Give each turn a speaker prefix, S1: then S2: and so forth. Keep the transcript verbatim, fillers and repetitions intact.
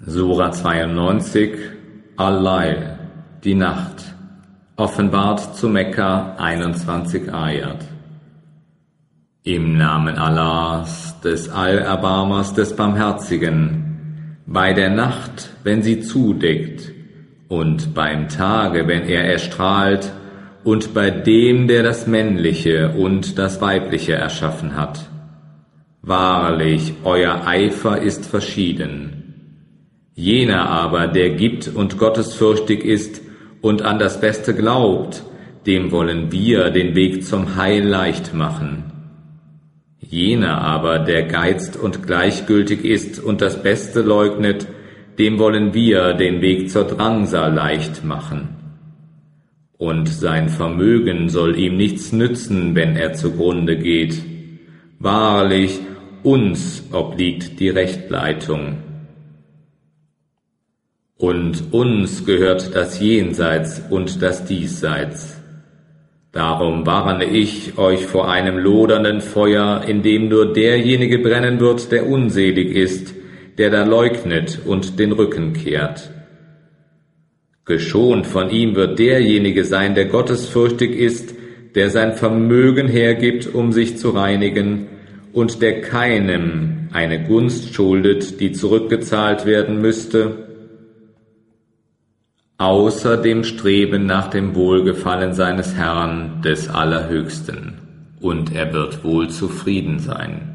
S1: Sura zweiundneunzig, Al-Lail, die Nacht, offenbart zu Mekka, einundzwanzig Ayat. Im Namen Allahs, des Allerbarmers, des Barmherzigen, bei der Nacht, wenn sie zudeckt, und beim Tage, wenn er erstrahlt, und bei dem, der das Männliche und das Weibliche erschaffen hat. Wahrlich, euer Eifer ist verschieden. Jener aber, der gibt und gottesfürchtig ist und an das Beste glaubt, dem wollen wir den Weg zum Heil leicht machen. Jener aber, der geizt und gleichgültig ist und das Beste leugnet, dem wollen wir den Weg zur Drangsal leicht machen. Und sein Vermögen soll ihm nichts nützen, wenn er zugrunde geht. Wahrlich, uns obliegt die Rechtleitung. Und uns gehört das Jenseits und das Diesseits. Darum warne ich euch vor einem lodernden Feuer, in dem nur derjenige brennen wird, der unselig ist, der da leugnet und den Rücken kehrt. Geschont von ihm wird derjenige sein, der gottesfürchtig ist, der sein Vermögen hergibt, um sich zu reinigen, und der keinem eine Gunst schuldet, die zurückgezahlt werden müsste, außer dem Streben nach dem Wohlgefallen seines Herrn, des Allerhöchsten, und er wird wohl zufrieden sein.